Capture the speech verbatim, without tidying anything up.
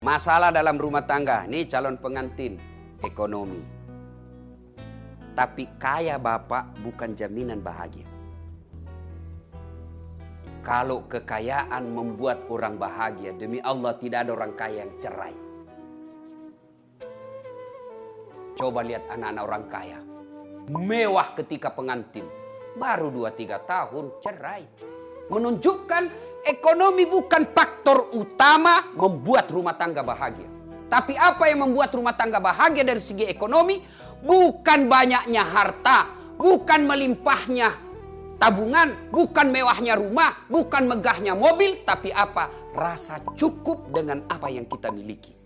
Masalah dalam rumah tangga, nih calon pengantin, ekonomi. Tapi kaya bapak bukan jaminan bahagia. Kalau kekayaan membuat orang bahagia, demi Allah tidak ada orang kaya yang cerai. Coba lihat anak-anak orang kaya. Mewah ketika pengantin. Baru dua tiga tahun cerai. Menunjukkan ekonomi bukan faktor utama membuat rumah tangga bahagia. Tapi apa yang membuat rumah tangga bahagia dari segi ekonomi? Bukan banyaknya harta, bukan melimpahnya tabungan, bukan mewahnya rumah, bukan megahnya mobil. Tapi apa? Rasa cukup dengan apa yang kita miliki.